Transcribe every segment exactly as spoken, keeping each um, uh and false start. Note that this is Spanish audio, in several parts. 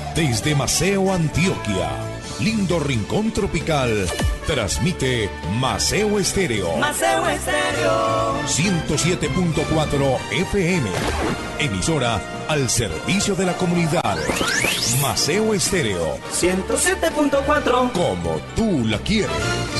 Desde Maceo, Antioquia, lindo rincón tropical, transmite Maceo Estéreo. Maceo Estéreo. ciento siete punto cuatro F M. Emisora al servicio de la comunidad. Maceo Estéreo. ciento siete punto cuatro. Como tú la quieres.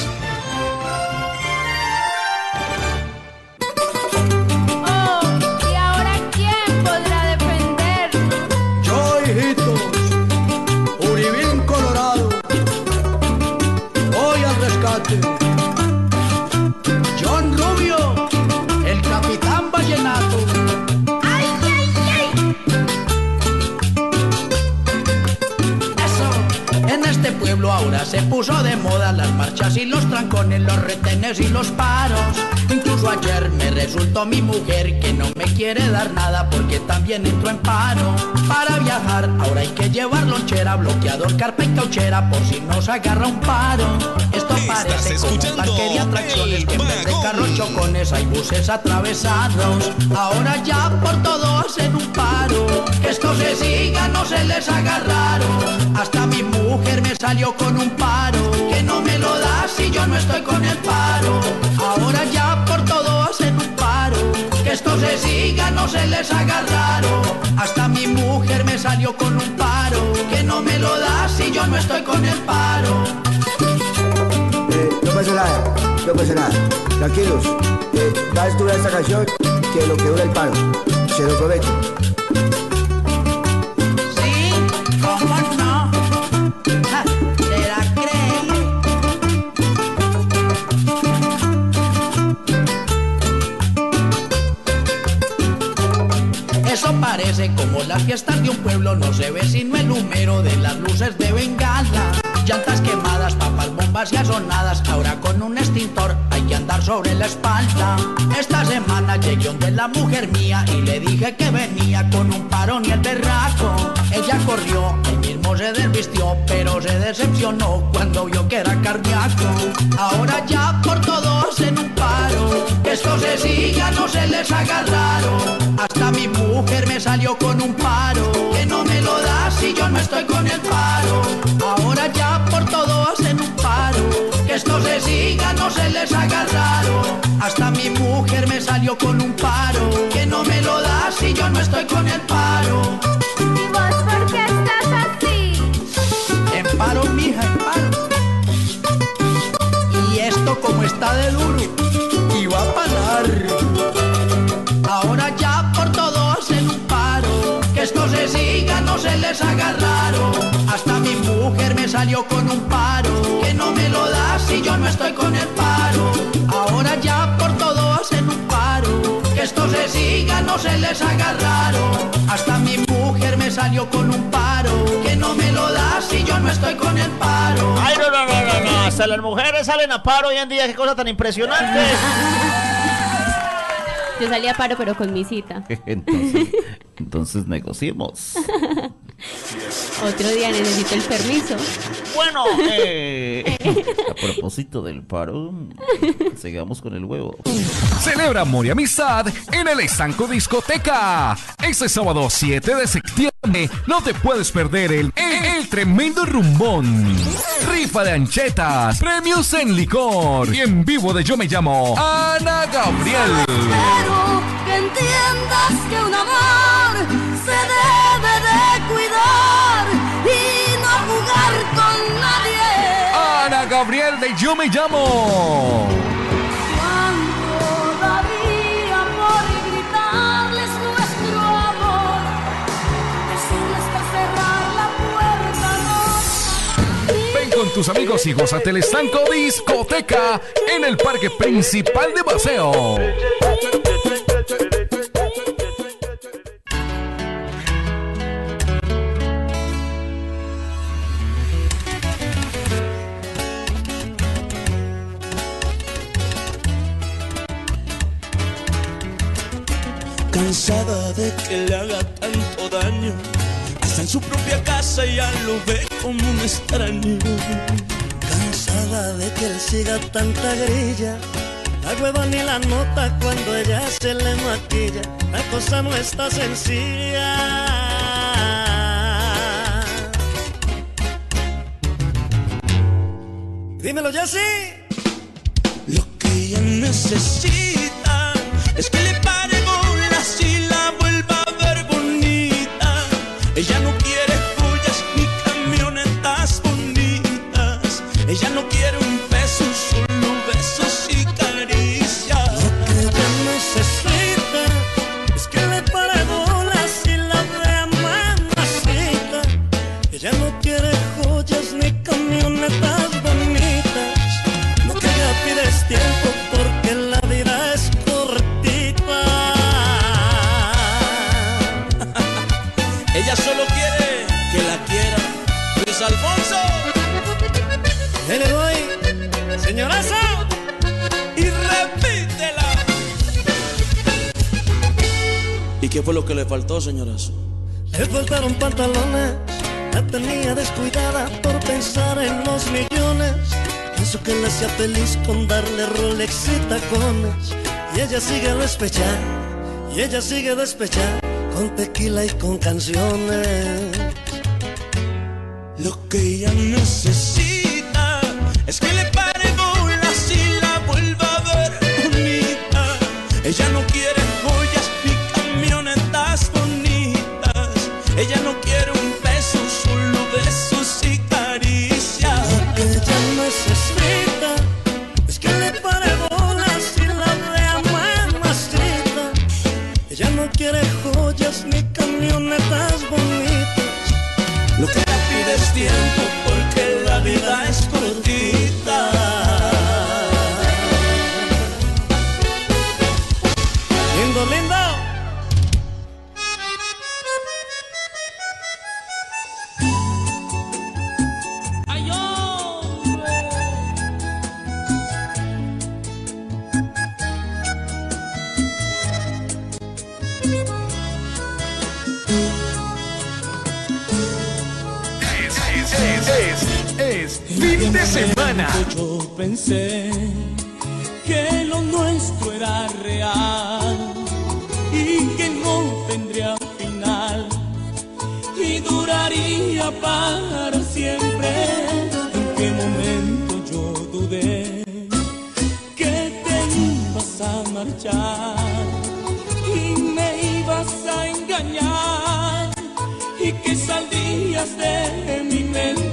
Oh, ¿y ahora quién podrá defendernos? Yo, hijitos, Uribín Colorado, voy al rescate. John Rubio, el capitán vallenato. ¡Ay, ay, ay! Eso, en este pueblo ahora se puso de moda las marchas y los trancones, los retenes y los paros. Incluso ayer me resultó mi mujer que no me quiere dar nada porque también entró en paro. Para viajar ahora hay que llevar lonchera, bloqueador, carpa y cauchera por si nos agarra un paro. Esto parece como un parque de atracciones que en vez de carros chocones hay buses atravesados. Ahora ya por todo hacen un paro. Que esto se siga, no se les haga raro. Hasta mi mujer me salió con un paro. Que no me lo da si yo no estoy con el paro. Ahora ya por todo hacen un paro. Que esto se siga, no se les haga raro. Hasta mi mujer me salió con un paro. Que no me lo da si yo no estoy con el paro. Eh, no pasa nada, no pasa nada. Tranquilos. Eh, va a estudiar esta canción que lo que dura el paro. Se lo prometo. Sí, ¿cómo no? Ja, se la cree. Eso parece como las fiestas de un pueblo, no se ve sino el humero de las luces de bengala. Llantas quemadas, papas, bombas y asonadas, ahora con un extintor hay que andar sobre la espalda. Esta semana llegué donde la mujer mía y le dije que venía con un parón y el berraco. Ella corrió, él mismo se desvistió, pero se decepcionó cuando vio que era cardíaco. Ahora ya por todo hacen un paro. Que esto se siga, no se les haga raro. Hasta mi mujer me salió con un paro. Que no me lo da si yo no estoy con el paro. Ahora ya por todo hacen un paro. Que esto se siga, no se les haga raro. Hasta mi mujer me salió con un paro. Que no me lo da si yo no estoy con el paro. ¿Y vos por qué estás así? En paro, mija, en paro. Y esto como está de duro y va a parar. Ahora ya por todo hacen un paro. Que esto se siga, no se les haga raro. Hasta mi mujer me salió con un paro. Que no me lo da si yo no estoy con el paro. Ahora ya por todo hacen un paro. Que esto se siga, no se les haga raro. Hasta mi mujer me salió con un paro. Que no me lo da si yo no estoy con el paro. Ay, no, no, no, no, no. Hasta las mujeres salen a paro hoy en día. Qué cosa tan impresionante. Yo salí a paro, pero con mi cita. Entonces, entonces negociemos. Otro día necesito el permiso. Bueno, eh, a propósito del paro, sigamos con el huevo. Celebra amor y amistad en el Estanco Discoteca. Este sábado siete de septiembre no te puedes perder el, el, el tremendo rumbón. Rifa de anchetas, premios en licor y en vivo de Yo Me Llamo Ana Gabriel. Espero que entiendas que un amor se debe de cuidar y no jugar con nadie. Ana Gabriel de Yo Me Llamo. ¿Cuánto daría por gritarles nuestro amor? Decirles que cerrar la puerta no. Ven con tus amigos y gózate el Estanco Discoteca en el parque principal de Maceo. Cansada de que le haga tanto daño, está en su propia casa y ya lo ve como un extraño. Cansada de que él siga tanta grilla, la hueva ni la nota cuando ella se le maquilla. La cosa no está sencilla. Dímelo, Jessy. Lo que ella necesita es que le pare bolas y la vuelva a ver bonita. Ella no quiere joyas ni camionetas bonitas. Ella no quiere un peso, solo besos y caricias. Lo que ella necesita es que le pare bolas y la vea mamacita. Ella no quiere joyas ni camionetas bonitas. Lo que ella pide es tiempo porque la vida es cortita. Ella solo quiere que la quiera. Luis Alfonso. Ahí le doy, señorazo. Y repítela. ¿Y qué fue lo que le faltó, señorazo? Le faltaron pantalones. La tenía descuidada por pensar en los millones. Pienso que la hacía feliz con darle Rolex y tacones. Y ella sigue despechada, y ella sigue despechada, con tequila y con canciones. Lo que ella necesita es que le pare bolas y la vuelva a ver bonita. Ella no quiere joyas ni camionetas bonitas. Ella no quiere un peso, solo besos y caricias. Lo que ella necesita es que le pare bolas y la vea mamacita. Ella no quiere joyas ni camionetas bonitas. Lo que ella pide es tiempo porque la vida es cortita. Lindo, lindo. Es fin de semana. Yo pensé que lo nuestro era real y que no tendría final y duraría para siempre. ¿En qué momento yo dudé que te ibas a marchar y me ibas a engañar y que saldrías de mi mente?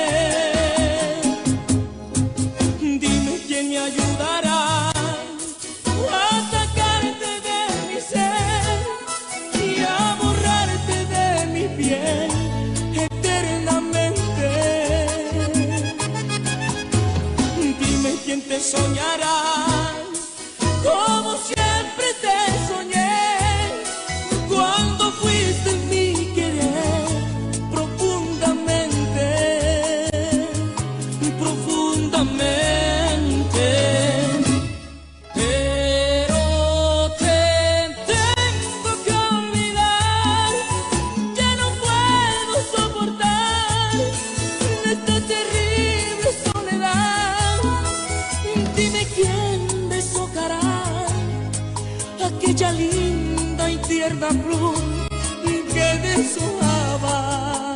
Dime quién me ayudará a sacarte de mi ser y a borrarte de mi piel eternamente. Dime quién te soñará como siempre te soñé cuando fuiste mi querer profundamente, profundamente. Pero te tengo que olvidar, ya no puedo soportar esta terrible soledad. Dime quién deshojará aquella linda y tierna flor que deshojaba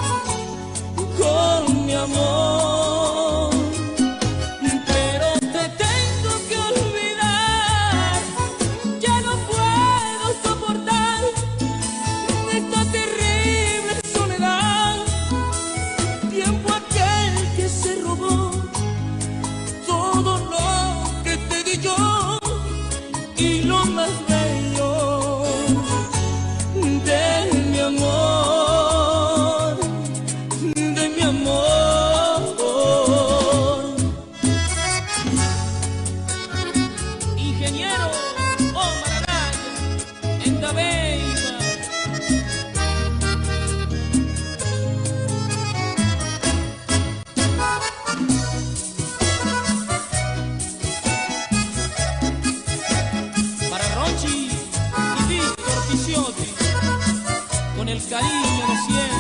con mi amor. Pero te tengo que olvidar, ya no puedo soportar esta terrible soledad. Tiempo aquel que se robó todo lo que te di yo y lo más bello de mi amor, de mi amor. Ingeniero Omar Araya, en la Veiga. Para Rochi y Víctor Piciotti, con el cariño de siempre.